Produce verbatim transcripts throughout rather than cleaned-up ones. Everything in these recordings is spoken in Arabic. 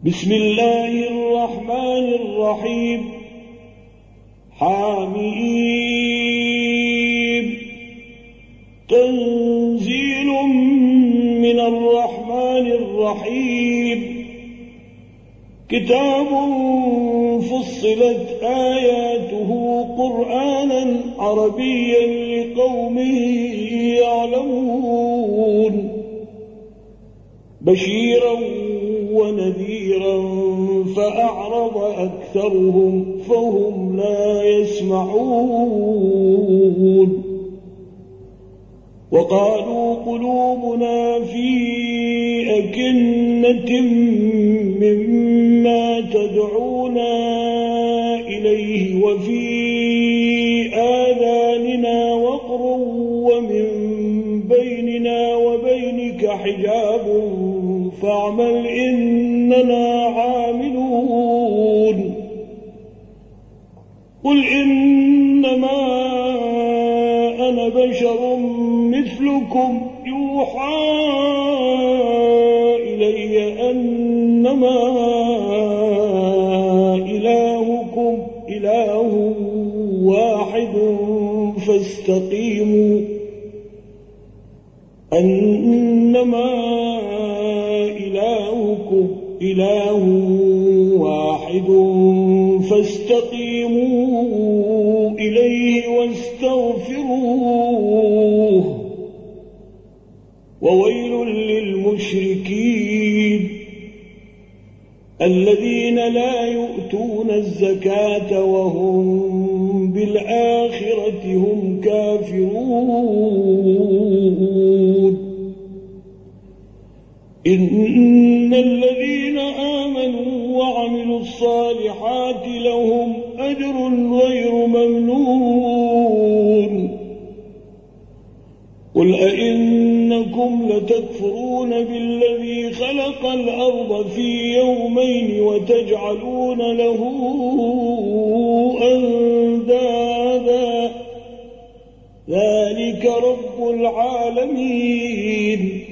بسم الله الرحمن الرحيم. حميم. تنزيل من الرحمن الرحيم. كتاب فصلت آياته قرآنا عربيا لقوم يعلمون بشيرا ونذيرا فأعرض أكثرهم فهم لا يسمعون. وقالوا قلوبنا في أكنة مما تدعونا إليه وفي آذاننا وقر ومن بيننا وبينك حجاب فاعمل إننا عاملون. قل إنما أنا بشر مثلكم يوحى إلي أنما إلهكم إله واحد فاستقيموا أنما إلهكم إله واحد فاستقيموا إليه واستغفروه. وويل للمشركين الذين لا يؤتون الزكاة وهم بالآخرة هم كافرون. إن الذين آمنوا وعملوا الصالحات لهم أجر غير ممنون. قل أئنكم لتكفرون بالذي خلق الأرض في يومين وتجعلون له أندادا ذلك رب العالمين.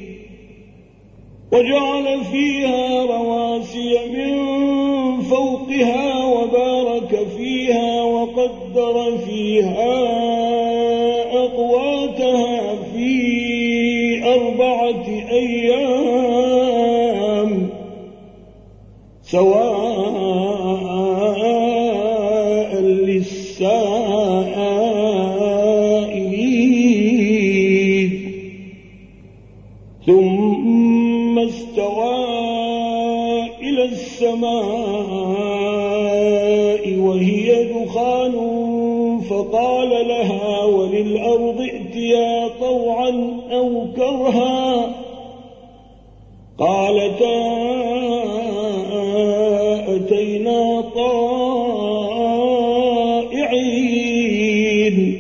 وجعل فيها رواسي من فوقها وبارك فيها وقدر فيها أقواتها في أربعة أيام سواء للسائلين. ثم استوى إلى السماء وهي دخان فقال لها وللأرض ائتيا طوعا أو كرها قالتا أتينا طائعين.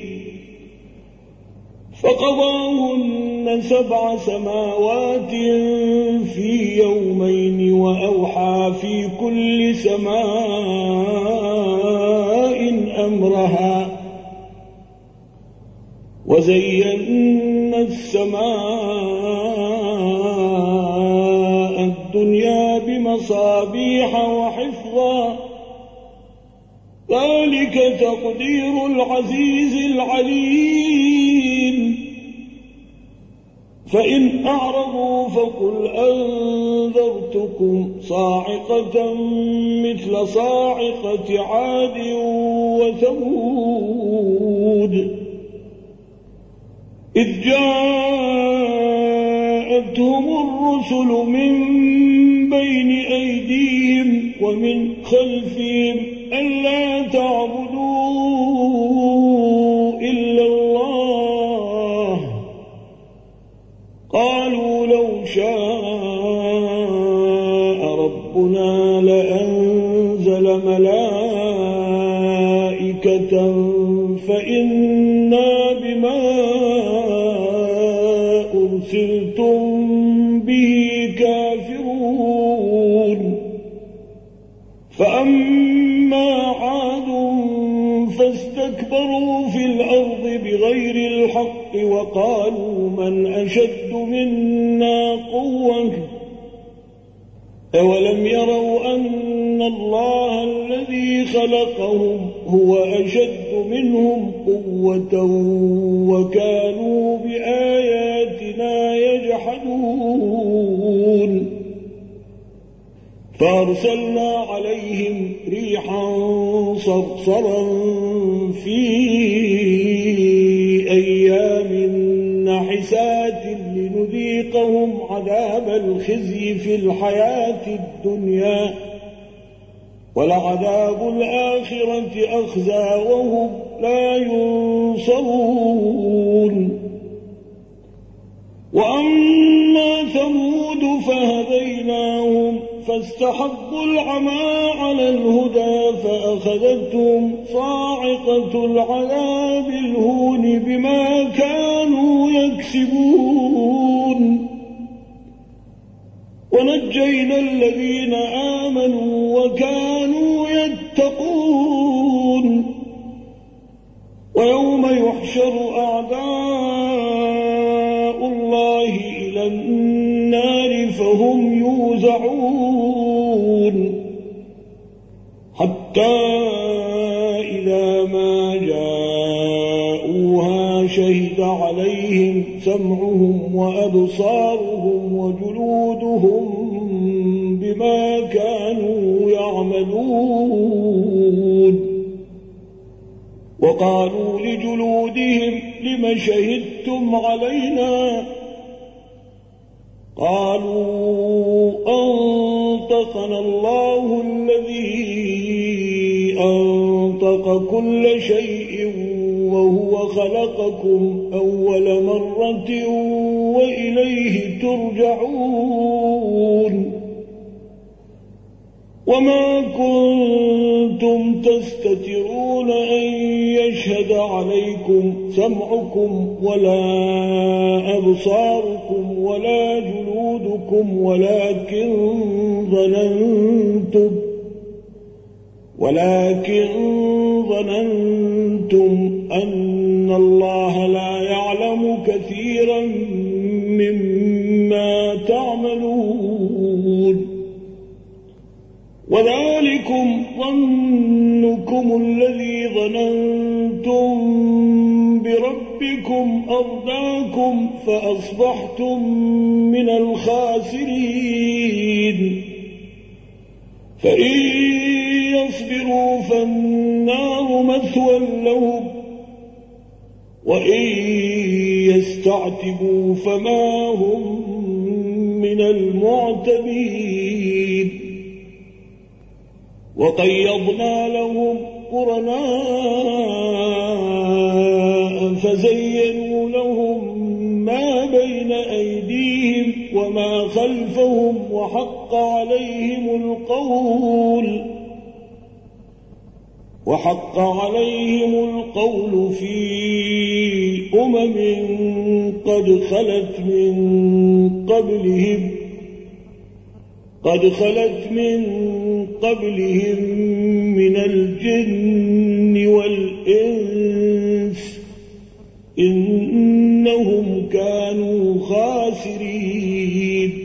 فقضاهن سبع سماوات في يومين وأوحى في كل سماء أمرها وزينا السماء الدنيا بمصابيح وحفظا ذلك تقدير العزيز العليم. فإن أعرضوا فقل أنذرتكم صاعقة مثل صاعقة عاد وثمود إذ جاءتهم الرسل من بين أيديهم ومن خلفهم ألا تعبدوا إلا الله قالوا لو شاء ربنا لأنزل ملائكة فإنا بما أرسلتم به كافرون. فأما عاد فاستكبروا في الأرض بغير الحق وقالوا من أشد منا قوة أولم يروا أن الله الذي خلقهم هو أشد منهم قوة وكانوا بآياتنا يجحدون فأرسلنا عليهم ريحا صرصرا في أيام نحسات لنذيقهم عذاب الخزي في الحياة الدنيا ولعذاب الآخرة أخزى وهم لا ينصرون وأما ثمود فهديناهم فاستحبوا العمى على الهدى فأخذتهم صاعقة العذاب الهون بما كانوا يكسبون ونجينا الذين آمنوا وكانوا يتقون ويوم يحشر أعداء الله إلى النار فهم يوزعون حتى إذا ما جاءوها شهد عليهم سمعهم وأبصارهم وجلودهم بما كانوا يعملون وقالوا لجلودهم لم شهدتم علينا قالوا أنطقنا الله الذي أنطق كل شيء وهو خلقكم أول مرة وإليه ترجعون وما كنتم تستترون أن يشهد عليكم سمعكم ولا أبصاركم ولا جلودكم ولكن ظننتم ولكن ظننتم أن الله لا يعلم كثيرا مما تعملون وذلكم ظنكم الذي ظننتم بربكم أرداكم فأصبحتم من الخاسرين فإن يصبروا فالنار مثوى لهم وإن يستعتبوا فما هم من المعتبين وقيضنا لهم قرناء فزينوا لهم ما بين أيديهم وما خلفهم وحق عليهم القول وحق عليهم القول في أمم قد خلت من قبلهم قد خلت من قبلهم من الجن والإنس إنهم كانوا خاسرين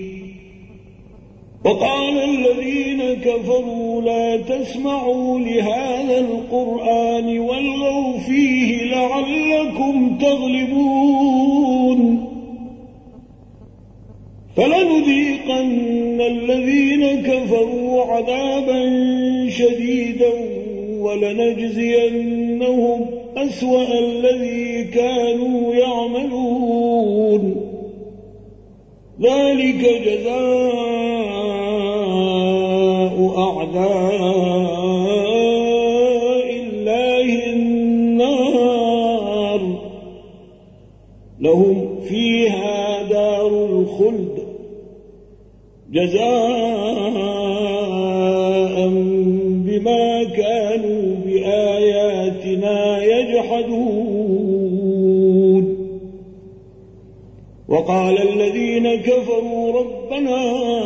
وقال الذين كفروا لا تسمعوا لهذا القرآن والغوا فيه لعلكم تغلبون فلنذيقن الذين كفروا عذابا شديدا ولنجزينهم أسوأ الذي كانوا يعملون ذلك جزاء أعداء الله النار لهم فيها دار الخلد جزاء بما كانوا بآياتنا يجحدون وقال الذين كفروا ربنا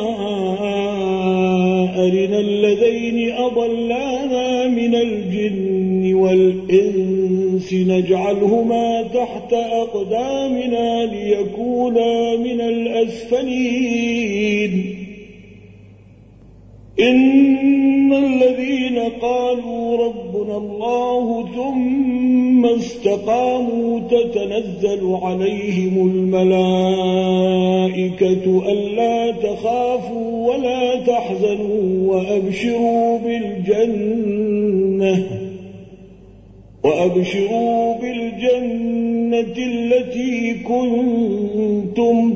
أرنا الذين أضلانا من الجن والإنس نجعلهما تحت أقدامنا ليكونا من الأسفلين إن الذين قالوا ربنا الله ثم استقاموا تتنزل عليهم الملائكة ألا تخافوا ولا تحزنوا وأبشروا بالجنة وأبشروا بالجنة التي كنتم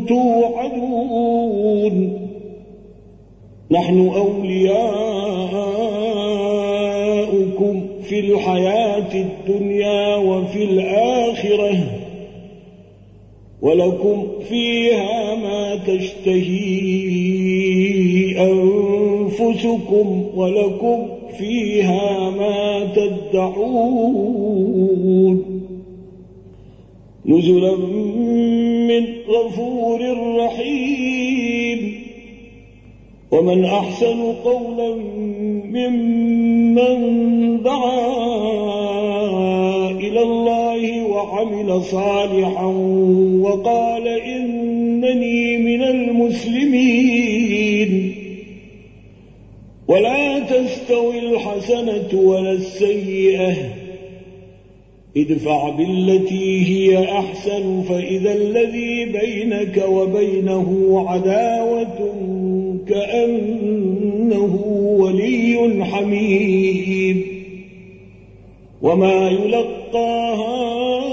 توعدون نحن أولياؤكم في الحياة الدنيا وفي الآخرة ولكم فيها ما تشتهي أنفسكم ولكم فيها ما تدعون نزلا من غفور رحيم ومن أحسن قولا ممن دعا إلى الله وعمل صالحا وقال إنني من المسلمين ولا تستوي الحسنة ولا السيئة ادفع بالتي هي أحسن فإذا الذي بينك وبينه عداوة كأنه ولي حميم وما يلقاها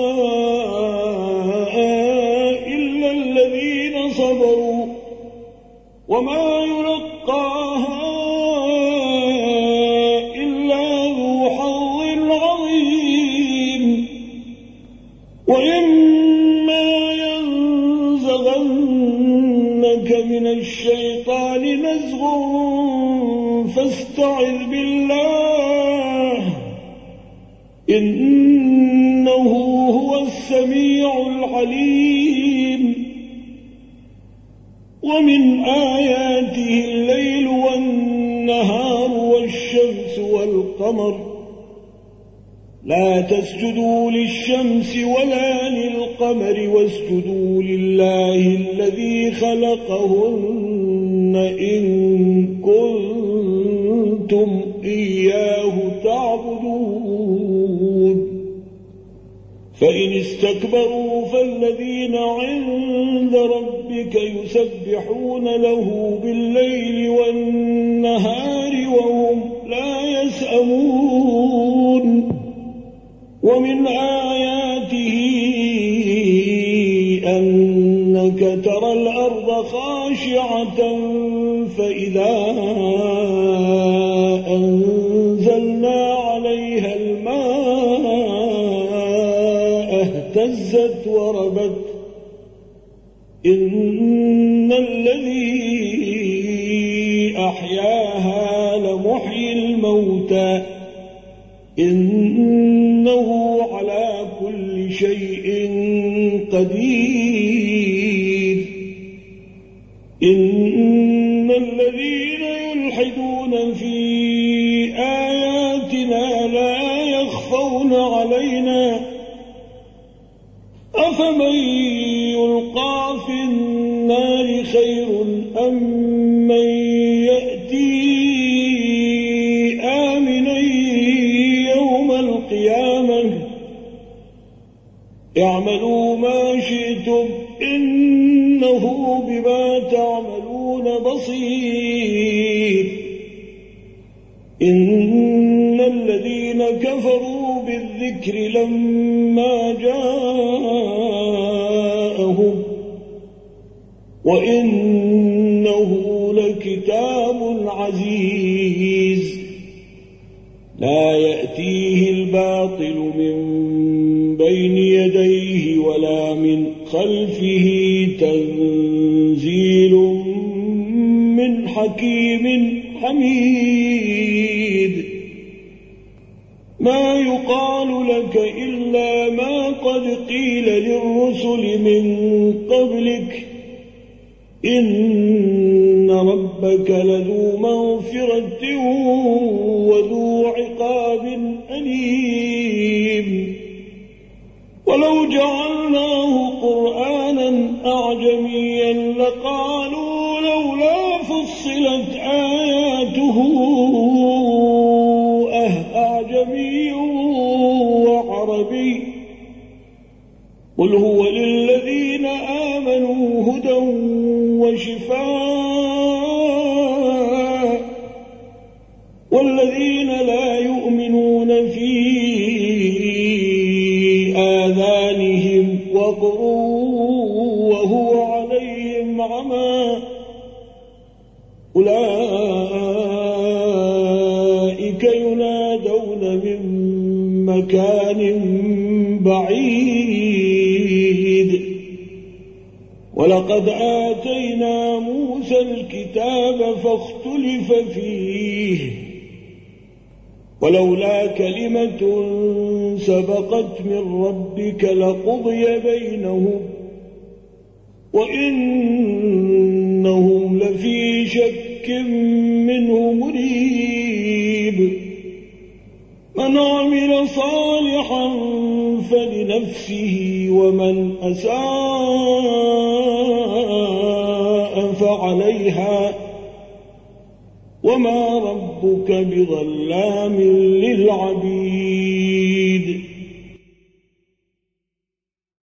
إلا الذين صبروا وما يلقاها إلا ذو حظ عظيم وإما ينزغنك من الشيطان نزغ فاستعذ بالله إنه هو السميع العليم ومن آياته الليل والنهار والشمس والقمر لا تسجدوا للشمس ولا للقمر واسجدوا لله الذي خلقهن إن كنتم إياه تعبدون فإن استكبروا فالذين عند ربك يسبحون له بالليل والنهار وهم لا يسأمون ومن آياته أنك ترى الأرض خاشعة فإذا أنزلنا عليها الماء اهتزت وربت إن الذي أحياها لمحيي الموتى إنه على كل شيء قدير إن الذين يلحدون في آياتنا لا يخفون علينا أفمن يلقى في النار خير أم من يأتي آمنا يوم القيامة اعملوا ما شئتم إنه بما تعملون بصير إن الذين كفروا بالذكر لما جاءهم وإنه لكتاب عزيز لا يأتيه الباطل من بين يديه ولا من خلفه تنزيل من حكيم حميد ما يقال لك إلا ما قد قيل للرسل من قبلك إن ربك لذو مغفرة وذو عقاب أليم ولو جعلناه قرآنا أعجميا لقالوا لولا فصلت آياته قل هو للذين آمنوا هدى وشفاء والذين لا يؤمنون في آذانهم وقر وهو عليهم عمى أولئك ينادون من مكان بعيد ولقد آتينا موسى الكتاب فاختلف فيه ولولا كلمة سبقت من ربك لقضي بينهم وإنهم لفي شك منه مريب من عمل صالحا فلنفسه ومن أساء فعليها وما ربك بظلام للعبيد